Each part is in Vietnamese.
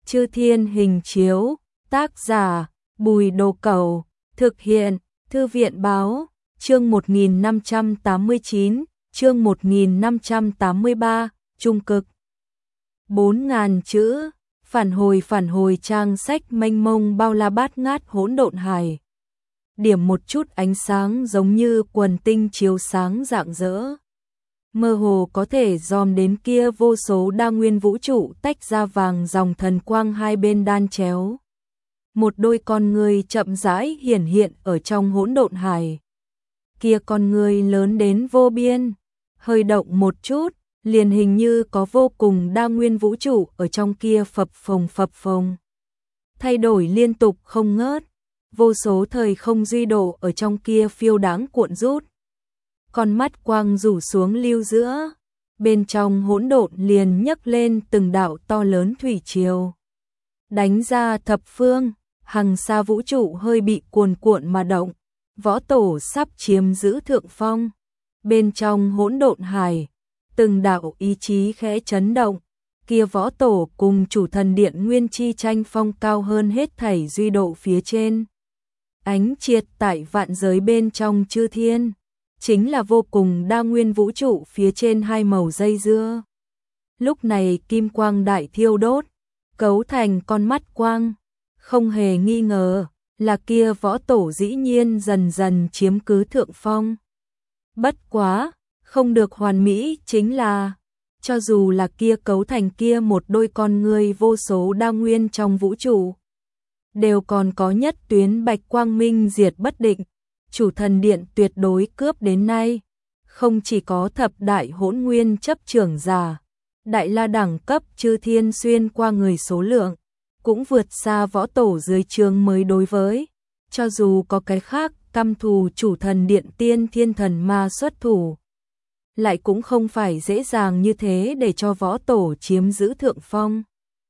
Chư Thiên hình chiếu, tác giả, Bùi Đồ Cẩu, thực hiện, Thư viện báo, chương 1589, chương 1583, trung cực. 4.000 chữ, phản hồi trang sách mênh mông bao la bát ngát hỗn độn hải. Điểm một chút ánh sáng giống như quần tinh chiếu sáng rạng rỡ. Mơ hồ có thể dòm đến kia vô số đa nguyên vũ trụ tách ra vàng dòng thần quang hai bên đan chéo. Một đôi con người chậm rãi hiển hiện ở trong hỗn độn hải. Kia con người lớn đến vô biên, hơi động một chút, liền hình như có vô cùng đa nguyên vũ trụ ở trong kia phập phồng. Thay đổi liên tục không ngớt, vô số thời không duy độ ở trong kia phiêu đáng cuộn rút. Con mắt quang rủ xuống lưu giữa, bên trong hỗn độn liền nhấc lên từng đạo to lớn thủy triều. Đánh ra thập phương, hằng sa vũ trụ hơi bị cuồn cuộn mà động, võ tổ sắp chiếm giữ thượng phong. Bên trong hỗn độn hải, từng đạo ý chí khẽ chấn động, kia võ tổ cùng chủ thần điện nguyên chi tranh phong cao hơn hết thảy duy độ phía trên. Ánh triệt tại vạn giới bên trong chư thiên, chính là vô cùng đa nguyên vũ trụ phía trên hai màu dây dưa. Lúc này kim quang đại thiêu đốt, cấu thành con mắt quang, không hề nghi ngờ là kia võ tổ dĩ nhiên dần dần chiếm cứ thượng phong. Bất quá, không được hoàn mỹ chính là, cho dù là kia cấu thành kia một đôi con người vô số đa nguyên trong vũ trụ, đều còn có nhất tuyến bạch quang minh diệt bất định. Chủ thần điện tuyệt đối cướp đến nay, không chỉ có thập đại hỗn nguyên chấp trưởng giả, đại la đẳng cấp chư thiên xuyên qua người số lượng, cũng vượt xa võ tổ dưới trướng mới đối với. Cho dù có cái khác căm thù chủ thần điện tiên thiên thần ma xuất thủ, lại cũng không phải dễ dàng như thế để cho võ tổ chiếm giữ thượng phong.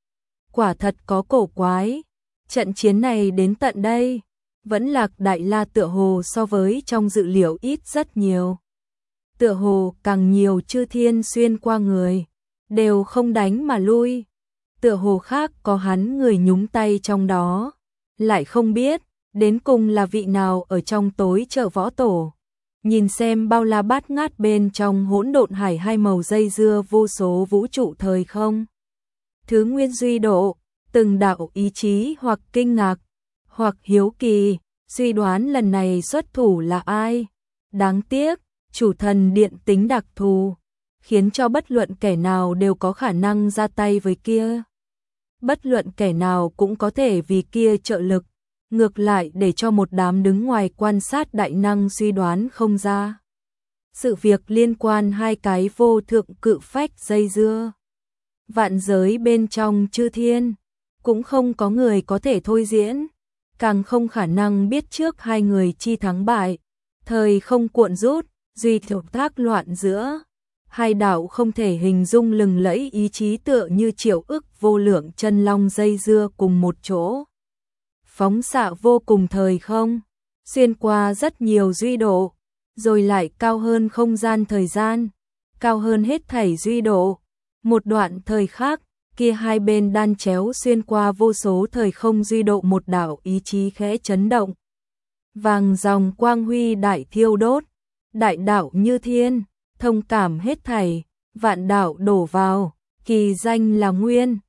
Quả thật có cổ quái, trận chiến này đến tận đây, vẫn lạc đại la tựa hồ so với trong dự liệu ít rất nhiều. Tựa hồ càng nhiều chư thiên xuyên qua người, đều không đánh mà lui. Tựa hồ khác có hắn người nhúng tay trong đó, lại không biết, đến cùng là vị nào ở trong tối chợ võ tổ. Nhìn xem bao la bát ngát bên trong hỗn độn hải hai màu dây dưa vô số vũ trụ thời không. Thứ nguyên duy độ, từng đạo ý chí hoặc kinh ngạc, hoặc hiếu kỳ, suy đoán lần này xuất thủ là ai. Đáng tiếc, chủ thần điện tính đặc thù, khiến cho bất luận kẻ nào đều có khả năng ra tay với kia. Bất luận kẻ nào cũng có thể vì kia trợ lực, ngược lại để cho một đám đứng ngoài quan sát đại năng suy đoán không ra. Sự việc liên quan hai cái vô thượng cự phách dây dưa. Vạn giới bên trong chư thiên, cũng không có người có thể thôi diễn, càng không khả năng biết trước hai người chi thắng bại. Thời không cuộn rút, duy thuộc thác loạn giữa. Hai đạo không thể hình dung lừng lẫy ý chí tựa như triệu ức vô lượng chân long dây dưa cùng một chỗ. Phóng xạ vô cùng thời không, xuyên qua rất nhiều duy độ, rồi lại cao hơn không gian thời gian, cao hơn hết thảy duy độ. Một đoạn thời khác, kia hai bên đan chéo xuyên qua vô số thời không duy độ, một đạo ý chí khẽ chấn động. Vàng dòng quang huy đại thiêu đốt, đại đạo như thiên, thông cảm hết thảy, vạn đạo đổ vào, kỳ danh là nguyên,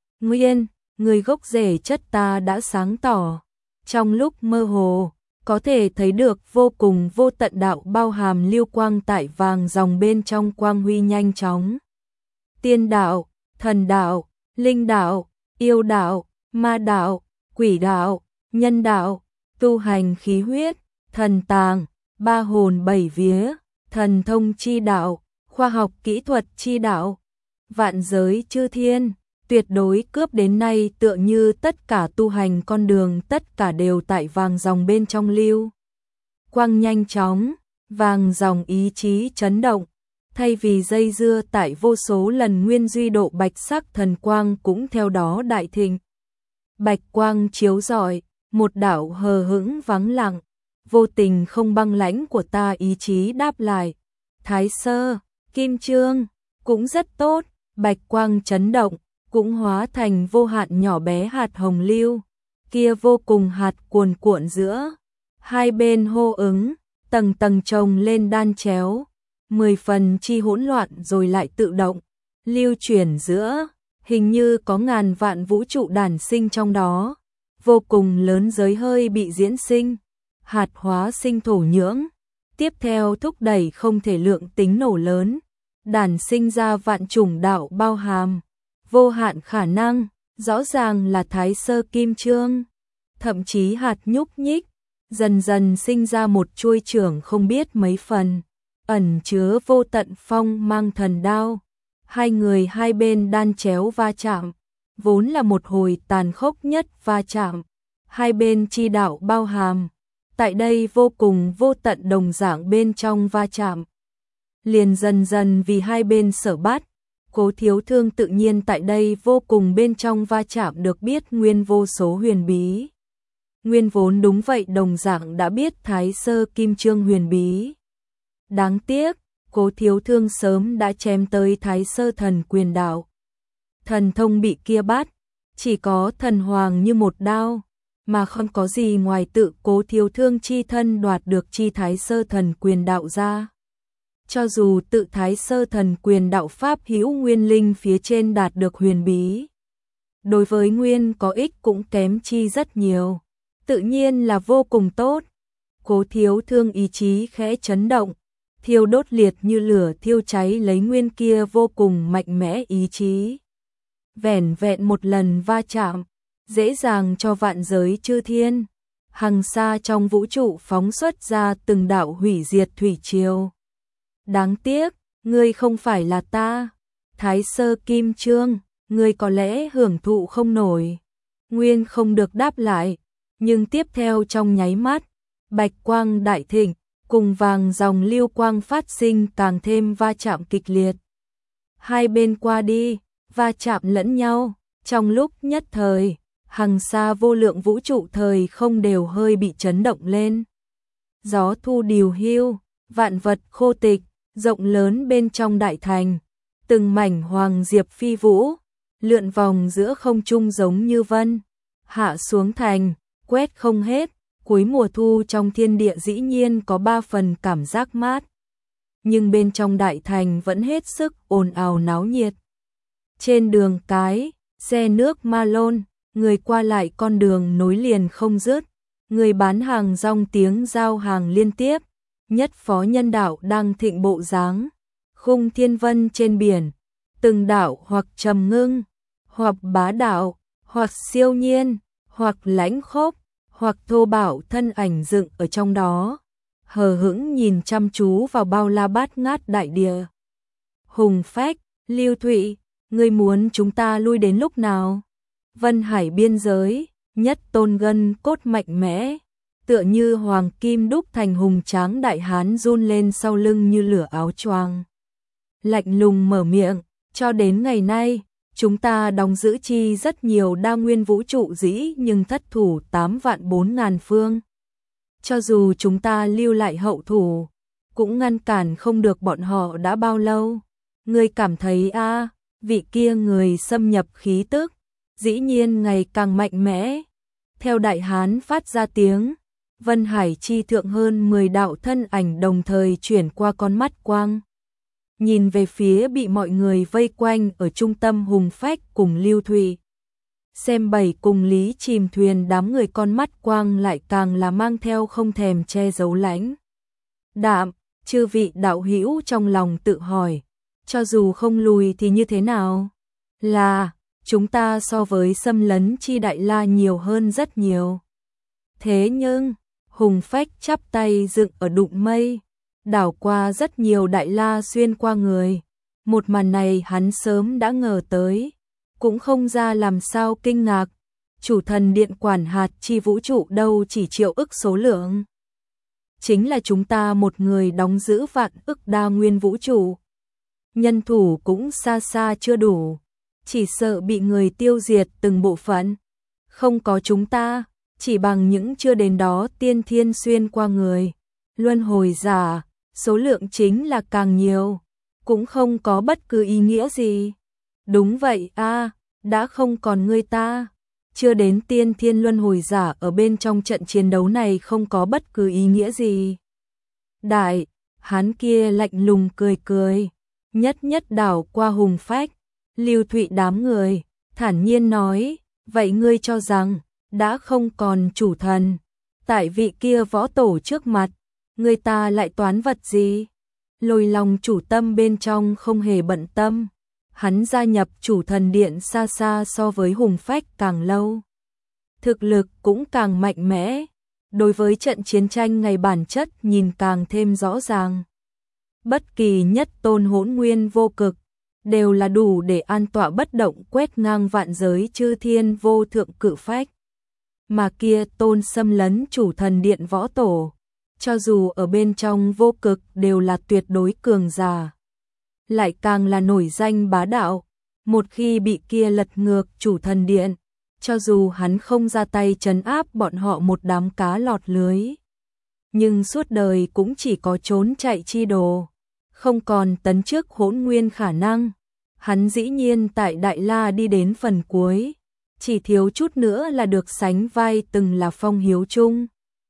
người gốc rễ chất ta đã sáng tỏ. Trong lúc mơ hồ, có thể thấy được vô cùng vô tận đạo bao hàm lưu quang tại vàng dòng bên trong quang huy nhanh chóng. Tiên đạo, thần đạo, linh đạo, yêu đạo, ma đạo, quỷ đạo, nhân đạo, tu hành khí huyết, thần tàng, ba hồn bảy vía, thần thông chi đạo, khoa học kỹ thuật chi đạo. Vạn giới chư thiên, tuyệt đối cướp đến nay tựa như tất cả tu hành con đường tất cả đều tại vàng dòng bên trong lưu. Quang nhanh chóng, vàng dòng ý chí chấn động, thay vì dây dưa tại vô số lần nguyên duy độ bạch sắc thần quang cũng theo đó đại thịnh. Bạch quang chiếu rọi, một đạo hờ hững vắng lặng, vô tình không băng lãnh của ta ý chí đáp lại. Thái sơ, kim chương, cũng rất tốt, bạch quang chấn động, cũng hóa thành vô hạn nhỏ bé hạt hồng lưu, kia vô cùng hạt cuồn cuộn giữa hai bên hô ứng, tầng tầng chồng lên đan chéo, 10 phần chi hỗn loạn rồi lại tự động, lưu chuyển giữa, hình như có ngàn vạn vũ trụ đản sinh trong đó, vô cùng lớn giới hơi bị diễn sinh, hạt hóa sinh thổ nhưỡng, tiếp theo thúc đẩy không thể lượng tính nổ lớn, đản sinh ra vạn chủng đạo bao hàm, vô hạn khả năng, rõ ràng là thái sơ kim chương, thậm chí hạt nhúc nhích, dần dần sinh ra một chuôi trưởng không biết mấy phần, ẩn chứa vô tận phong mang thần đao, hai người hai bên đan chéo va chạm, vốn là một hồi tàn khốc nhất va chạm, hai bên chi đạo bao hàm, tại đây vô cùng vô tận đồng dạng bên trong va chạm, liền dần dần vì hai bên sở bắt, Cố Thiếu Thương tự nhiên tại đây vô cùng bên trong va chạm được biết nguyên vô số huyền bí. Nguyên vốn đúng vậy đồng dạng đã biết Thái Sơ Kim Chương huyền bí. Đáng tiếc, Cố Thiếu Thương sớm đã chém tới Thái Sơ Thần Quyền Đạo. Thần thông bị kia bắt, chỉ có thần hoàng như một đao, mà không có gì ngoài tự Cố Thiếu Thương chi thân đoạt được chi Thái Sơ Thần Quyền Đạo ra. Cho dù tự Thái Sơ Thần Quyền Đạo Pháp hữu nguyên linh phía trên đạt được huyền bí, đối với nguyên có ích cũng kém chi rất nhiều, tự nhiên là vô cùng tốt. Cố Thiếu Thương ý chí khẽ chấn động, thiêu đốt liệt như lửa thiêu cháy lấy nguyên kia vô cùng mạnh mẽ ý chí. Vẻn vẹn một lần va chạm, dễ dàng cho vạn giới chư thiên, hằng xa trong vũ trụ phóng xuất ra từng đạo hủy diệt thủy triều. Đáng tiếc, ngươi không phải là ta, Thái Sơ Kim Chương, ngươi có lẽ hưởng thụ không nổi. Nguyên không được đáp lại, nhưng tiếp theo trong nháy mắt, bạch quang đại thịnh, cùng vàng dòng lưu quang phát sinh càng thêm va chạm kịch liệt. Hai bên qua đi, va chạm lẫn nhau, trong lúc nhất thời, hằng xa vô lượng vũ trụ thời không đều hơi bị chấn động lên. Gió thu điều hưu, vạn vật khô tịch, rộng lớn bên trong đại thành, từng mảnh hoàng diệp phi vũ, lượn vòng giữa không trung giống như vân, hạ xuống thành, quét không hết, cuối mùa thu trong thiên địa dĩ nhiên có 3 phần cảm giác mát. Nhưng bên trong đại thành vẫn hết sức ồn ào náo nhiệt. Trên đường cái, xe nước ma lôn, người qua lại con đường nối liền không dứt, người bán hàng rong tiếng giao hàng liên tiếp. Nhất phó nhân đạo đang thịnh bộ dáng, khung thiên vân trên biển, từng đạo hoặc trầm ngưng, hoặc bá đạo, hoặc siêu nhiên, hoặc lãnh khốc, hoặc thô bạo thân ảnh dựng ở trong đó, hờ hững nhìn chăm chú vào bao la bát ngát đại địa. Hùng Phách, Lưu Thụy, ngươi muốn chúng ta lui đến lúc nào? Vân Hải biên giới, nhất tôn gân cốt mạnh mẽ, tựa như hoàng kim đúc thành hùng tráng đại hán run lên sau lưng như lửa áo choàng. Lạnh lùng mở miệng, cho đến ngày nay, chúng ta đóng giữ chi rất nhiều đa nguyên vũ trụ dĩ nhưng thất thủ 8 vạn 4 ngàn phương. Cho dù chúng ta lưu lại hậu thủ, cũng ngăn cản không được bọn họ đã bao lâu. Ngươi cảm thấy vị kia người xâm nhập khí tức, dĩ nhiên ngày càng mạnh mẽ. Theo đại hán phát ra tiếng, Vân Hải chi thượng hơn 10 đạo thân ảnh đồng thời chuyển qua con mắt quang. Nhìn về phía bị mọi người vây quanh ở trung tâm Hùng Phách cùng Lưu Thụy. Xem bảy cùng Lý chìm thuyền đám người con mắt quang lại càng là mang theo không thèm che giấu lãnh. Đạm, chư vị đạo hữu trong lòng tự hỏi, cho dù không lùi thì như thế nào? Là, chúng ta so với xâm lấn chi đại la nhiều hơn rất nhiều. Thế nhưng, Hùng Phách chắp tay dựng ở đụng mây, đảo qua rất nhiều đại la xuyên qua người. Một màn này hắn sớm đã ngờ tới, cũng không ra làm sao kinh ngạc. Chủ thần điện quản hạt chi vũ trụ đâu chỉ triệu ức số lượng. Chính là chúng ta một người đóng giữ vạn ức đa nguyên vũ trụ. Nhân thủ cũng xa xa chưa đủ, chỉ sợ bị người tiêu diệt từng bộ phận. Không có chúng ta, chỉ bằng những chưa đến đó tiên thiên xuyên qua người, luân hồi giả, số lượng chính là càng nhiều, cũng không có bất cứ ý nghĩa gì. Đúng vậy đã không còn ngươi ta. Chưa đến tiên thiên luân hồi giả ở bên trong trận chiến đấu này không có bất cứ ý nghĩa gì. Đại, hắn kia lạnh lùng cười cười, nhất nhất đảo qua Hùng Phách, Lưu Thụy đám người, thản nhiên nói, vậy ngươi cho rằng, đã không còn chủ thần, tại vị kia võ tổ trước mặt, người ta lại toán vật gì? Lôi Long chủ tâm bên trong không hề bận tâm, hắn gia nhập chủ thần điện xa xa so với Hùng Phách càng lâu. Thực lực cũng càng mạnh mẽ, đối với trận chiến tranh ngày bản chất nhìn càng thêm rõ ràng. Bất kỳ nhất tôn hỗn nguyên vô cực, đều là đủ để an tọa bất động quét ngang vạn giới chư thiên vô thượng cự phách. Mà kia tôn xâm lấn chủ thần điện võ tổ, cho dù ở bên trong vô cực đều là tuyệt đối cường giả. Lại càng là nổi danh bá đạo, một khi bị kia lật ngược chủ thần điện, cho dù hắn không ra tay trấn áp bọn họ một đám cá lọt lưới. Nhưng suốt đời cũng chỉ có trốn chạy chi đồ, không còn tấn trước hỗn nguyên khả năng. Hắn dĩ nhiên tại Đại La đi đến phần cuối, chỉ thiếu chút nữa là được sánh vai từng là Phong Hiếu Trung.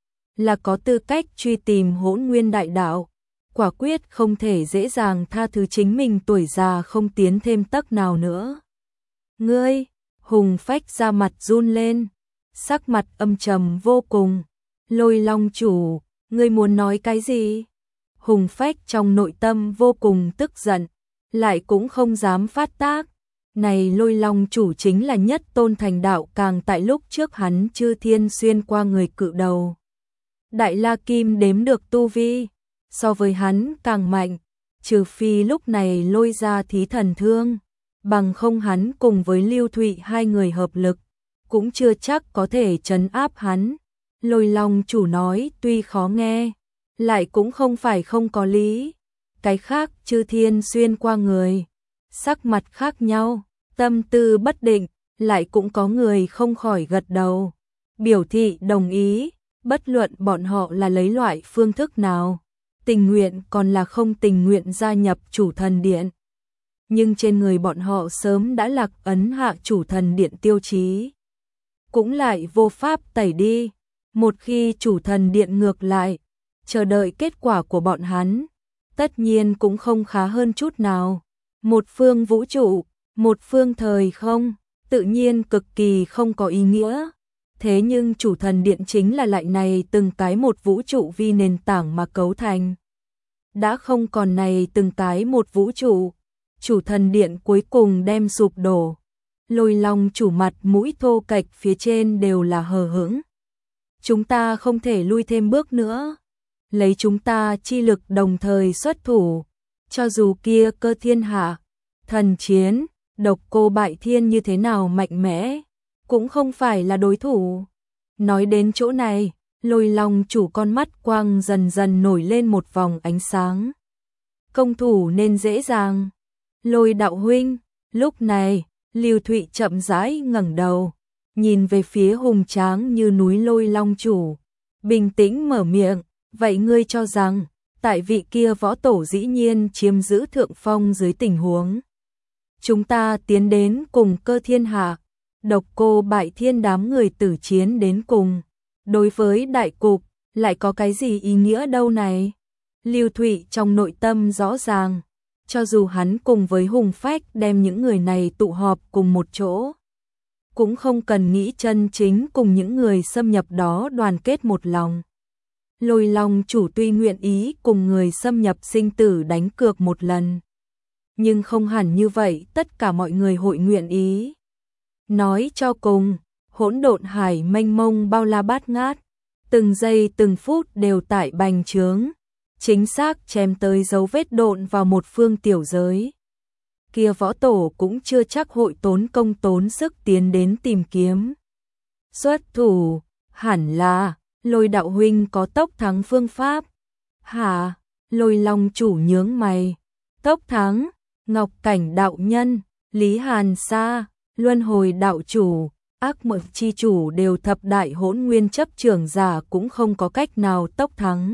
Là có tư cách truy tìm hỗn nguyên đại đạo, quả quyết không thể dễ dàng tha thứ chính mình tuổi già không tiến thêm tấc nào nữa. Ngươi, Hùng Phách ra mặt run lên, sắc mặt âm trầm vô cùng. Lôi Long chủ, ngươi muốn nói cái gì? Hùng Phách trong nội tâm vô cùng tức giận, lại cũng không dám phát tác. Này Lôi Long chủ chính là nhất tôn thành đạo càng tại lúc trước hắn chư thiên xuyên qua người cự đầu. Đại La Kim đếm được tu vi, so với hắn càng mạnh, trừ phi lúc này lôi ra thí thần thương, bằng không hắn cùng với Lưu Thụy hai người hợp lực, cũng chưa chắc có thể trấn áp hắn. Lôi Long chủ nói tuy khó nghe, lại cũng không phải không có lý. Cái khác chư thiên xuyên qua người, sắc mặt khác nhau, tâm tư bất định, lại cũng có người không khỏi gật đầu, biểu thị đồng ý, bất luận bọn họ là lấy loại phương thức nào, tình nguyện còn là không tình nguyện gia nhập chủ thần điện. Nhưng trên người bọn họ sớm đã lạc ấn hạ chủ thần điện tiêu chí, cũng lại vô pháp tẩy đi. Một khi chủ thần điện ngược lại, chờ đợi kết quả của bọn hắn, tất nhiên cũng không khá hơn chút nào. Một phương vũ trụ, một phương thời không, tự nhiên cực kỳ không có ý nghĩa. Thế nhưng chủ thần điện chính là lại này từng cái một vũ trụ vi nền tảng mà cấu thành. Đã không còn này từng cái một vũ trụ, chủ thần điện cuối cùng đem sụp đổ. Lôi Long chủ mặt mũi thô kệch phía trên đều là hờ hững. Chúng ta không thể lui thêm bước nữa. Lấy chúng ta chi lực đồng thời xuất thủ, cho dù kia Cơ Thiên Hạ, Thần Chiến, Độc Cô Bại Thiên như thế nào mạnh mẽ, cũng không phải là đối thủ. Nói đến chỗ này, Lôi Long chủ con mắt quang dần dần nổi lên một vòng ánh sáng. Công thủ nên dễ dàng. Lôi đạo huynh, lúc này, Lưu Thụy chậm rãi ngẩng đầu, nhìn về phía hùng tráng như núi Lôi Long chủ, bình tĩnh mở miệng, vậy ngươi cho rằng, tại vị kia võ tổ dĩ nhiên chiếm giữ thượng phong dưới tình huống, chúng ta tiến đến cùng Cơ Thiên Hạ, Độc Cô Bại Thiên đám người tử chiến đến cùng, đối với đại cục, lại có cái gì ý nghĩa đâu này? Lưu Thụy trong nội tâm rõ ràng, cho dù hắn cùng với Hùng Phách đem những người này tụ họp cùng một chỗ, cũng không cần nghĩ chân chính cùng những người xâm nhập đó đoàn kết một lòng. Lôi Long chủ tuy nguyện ý cùng người xâm nhập sinh tử đánh cược một lần, nhưng không hẳn như vậy tất cả mọi người hội nguyện ý. Nói cho cùng, hỗn độn hải mênh mông bao la bát ngát, từng giây từng phút đều tại bành trướng, chính xác chém tới dấu vết độn vào một phương tiểu giới. Kia võ tổ cũng chưa chắc hội tốn công tốn sức tiến đến tìm kiếm. Xuất thủ, hẳn là, Lôi đạo huynh có tốc thắng phương pháp. Hả? Lôi Long chủ nhướng mày. Tốc thắng, Ngọc Cảnh đạo nhân, Lý Hàn Sa, Luân Hồi đạo chủ, Ác Mộng chi chủ đều thập đại hỗn nguyên chấp trưởng giả cũng không có cách nào tốc thắng.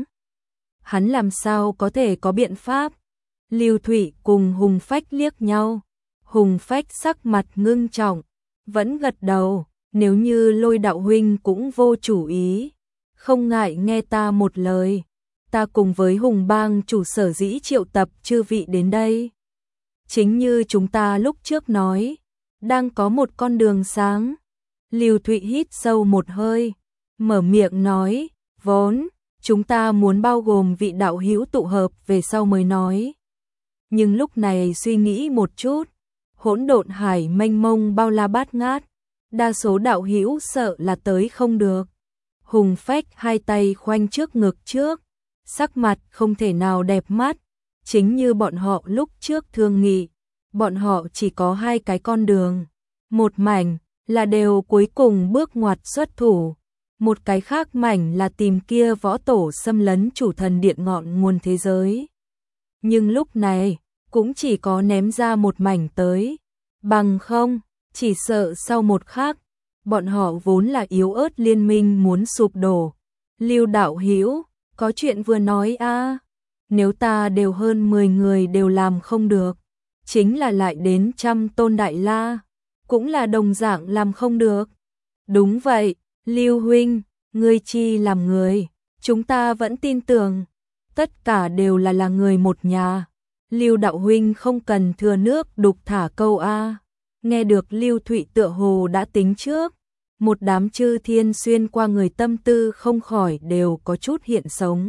Hắn làm sao có thể có biện pháp? Lưu Thụy cùng Hùng Phách liếc nhau. Hùng Phách sắc mặt ngưng trọng, vẫn gật đầu, nếu như Lôi đạo huynh cũng vô chủ ý, không ngại nghe ta một lời. Ta cùng với Hùng Bang chủ sở dĩ triệu tập chư vị đến đây. Chính như chúng ta lúc trước nói, đang có một con đường sáng. Lưu Thụy hít sâu một hơi, mở miệng nói, vốn, chúng ta muốn bao gồm vị đạo hữu tụ hợp về sau mới nói. Nhưng lúc này suy nghĩ một chút, hỗn độn hải mênh mông bao la bát ngát, đa số đạo hữu sợ là tới không được. Hùng Phách hai tay khoanh trước ngực trước, sắc mặt không thể nào đẹp mắt, chính như bọn họ lúc trước thương nghị, bọn họ chỉ có hai cái con đường, một mảnh là đều cuối cùng bước ngoặt xuất thủ, một cái khác mảnh là tìm kia võ tổ xâm lấn chủ thần điện ngọn nguồn thế giới. Nhưng lúc này, cũng chỉ có ném ra một mảnh tới, bằng không, chỉ sợ sau một khắc, bọn họ vốn là yếu ớt liên minh muốn sụp đổ. Lưu đạo hữu, có chuyện vừa nói a, nếu ta đều hơn 10 người đều làm không được, chính là lại đến 100 tôn đại la, cũng là đồng dạng làm không được. Đúng vậy, Lưu huynh, ngươi chi làm người, chúng ta vẫn tin tưởng, tất cả đều là người một nhà. Lưu đạo huynh không cần thừa nước đục thả câu a. Nghe được Lưu Thụy tựa hồ đã tính trước, một đám chư thiên xuyên qua người tâm tư không khỏi đều có chút hiện sống.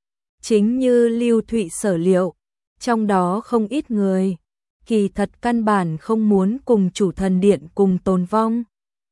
Chính như Lưu Thụy sở liệu, trong đó không ít người, kỳ thật căn bản không muốn cùng chủ thần điện cùng tồn vong.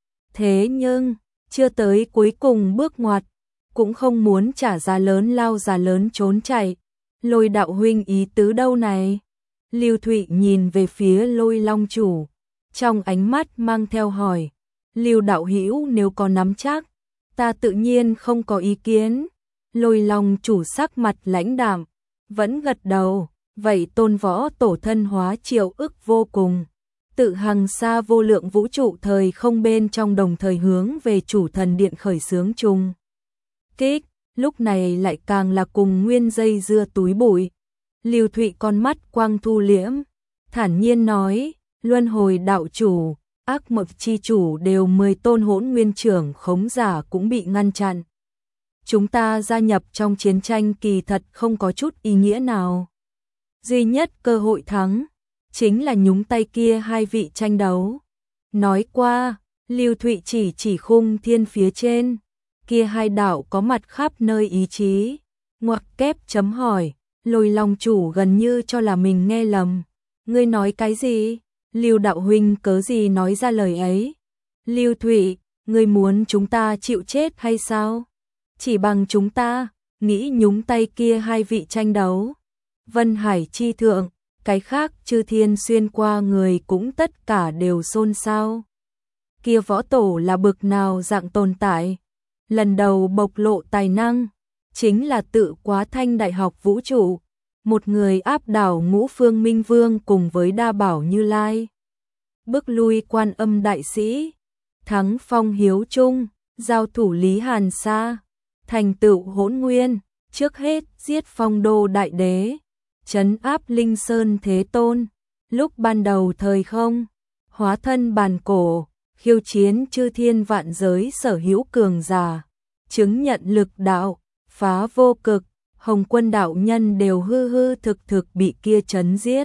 Thế nhưng, chưa tới cuối cùng bước ngoặt, cũng không muốn trả giá lớn lao giá lớn trốn chạy. Lôi đạo huynh ý tứ đâu này? Lưu Thụy nhìn về phía Lôi Long chủ, trong ánh mắt mang theo hỏi. Lưu đạo hữu nếu có nắm chắc, ta tự nhiên không có ý kiến. Lôi Long chủ sắc mặt lãnh đạm, vẫn gật đầu. Vậy tôn võ tổ thân hóa triệu ức vô cùng, tự hằng xa vô lượng vũ trụ thời không bên trong đồng thời hướng về chủ thần điện khởi xướng chung kích, lúc này lại càng là cùng nguyên dây dưa túi bụi. Lưu Thụy con mắt quang thu liễm, thản nhiên nói, luân hồi đạo chủ, ác mộng chi chủ đều 10 tôn hỗn nguyên trưởng khống giả cũng bị ngăn chặn. Chúng ta gia nhập trong chiến tranh kỳ thật không có chút ý nghĩa nào. Duy nhất cơ hội thắng, chính là nhúng tay kia hai vị tranh đấu. Nói qua, Lưu Thụy chỉ khung thiên phía trên, kia hai đạo có mặt khắp nơi ý chí. Ngoặc kép chấm hỏi, Lôi Long chủ gần như cho là mình nghe lầm. Ngươi nói cái gì? Lưu đạo huynh cớ gì nói ra lời ấy? Lưu Thụy, ngươi muốn chúng ta chịu chết hay sao? Chỉ bằng chúng ta, nghĩ nhúng tay kia hai vị tranh đấu. Vân Hải chi thượng, cái khác chư thiên xuyên qua người cũng tất cả đều xôn xao. Kia võ tổ là bực nào dạng tồn tại, lần đầu bộc lộ tài năng, chính là tự Quá Thanh đại học vũ trụ, một người áp đảo ngũ phương minh vương cùng với đa bảo Như Lai. Bước lui Quan Âm đại sĩ, thắng Phong Hiếu Trung, giao thủ Lý Hàn Sa, thành tựu Hỗn Nguyên, trước hết giết Phong Đô đại đế, trấn áp Linh Sơn Thế Tôn, lúc ban đầu thời không, hóa thân bàn cổ, khiêu chiến chư thiên vạn giới sở hữu cường giả, chứng nhận lực đạo, phá vô cực, Hồng Quân đạo nhân đều hư thực bị kia trấn giết.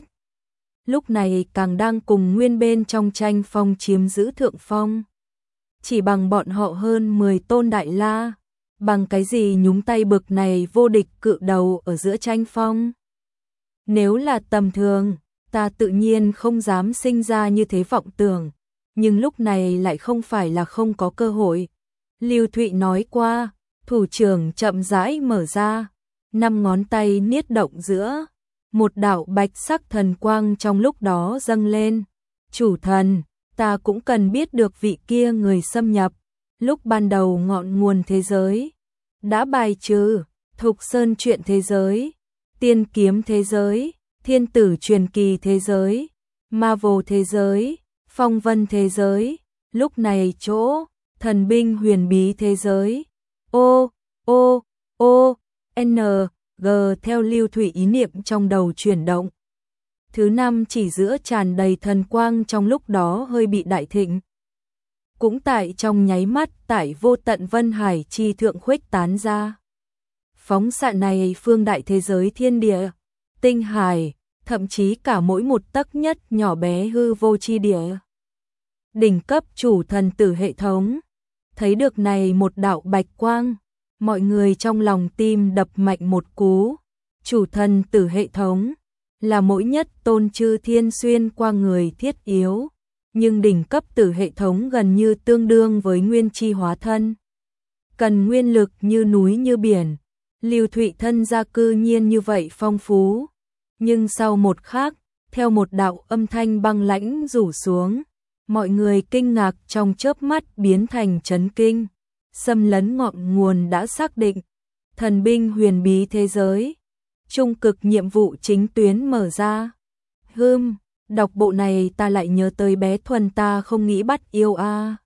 Lúc này càng đang cùng nguyên bên trong tranh phong chiếm giữ thượng phong. Chỉ bằng bọn họ hơn 10 tôn đại la, bằng cái gì nhúng tay bực này vô địch cự đầu ở giữa tranh phong? Nếu là tầm thường, ta tự nhiên không dám sinh ra như thế vọng tưởng, nhưng lúc này lại không phải là không có cơ hội. Lưu Thụy nói qua, thủ trưởng chậm rãi mở ra, 5 ngón tay niết động giữa, một đạo bạch sắc thần quang trong lúc đó dâng lên. Chủ thần, ta cũng cần biết được vị kia người xâm nhập, lúc ban đầu ngọn nguồn thế giới, đã bài trừ, Thục Sơn truyện thế giới, Tiên kiếm thế giới, Thiên tử truyền kỳ thế giới, Marvel thế giới, Phong vân thế giới, lúc này chỗ, thần binh huyền bí thế giới. G theo Lưu Thụy ý niệm trong đầu chuyển động. Thứ 5 chỉ giữa tràn đầy thần quang trong lúc đó hơi bị đại thịnh. cũng tại trong nháy mắt tại vô tận vân hải chi thượng khuếch tán ra. Phóng xạ này phương đại thế giới thiên địa, tinh hải, thậm chí cả mỗi một tấc nhất nhỏ bé hư vô chi địa. Đỉnh cấp chủ thần tử hệ thống, thấy được này một đạo bạch quang, mọi người trong lòng tim đập mạnh một cú. Chủ thần tử hệ thống là mỗi nhất tôn chư thiên xuyên qua người thiết yếu, nhưng đỉnh cấp tử hệ thống gần như tương đương với nguyên chi hóa thân. Cần nguyên lực như núi như biển, Lưu Thụy thân gia cư nhiên như vậy phong phú. Nhưng sau một khắc, theo một đạo âm thanh băng lãnh rủ xuống, mọi người kinh ngạc trong chớp mắt biến thành chấn kinh. Xâm lấn ngọn nguồn đã xác định, thần binh huyền bí thế giới. Trung cực nhiệm vụ chính tuyến mở ra. Đọc bộ này ta lại nhớ tới bé Thuần ta không nghĩ bắt yêu a.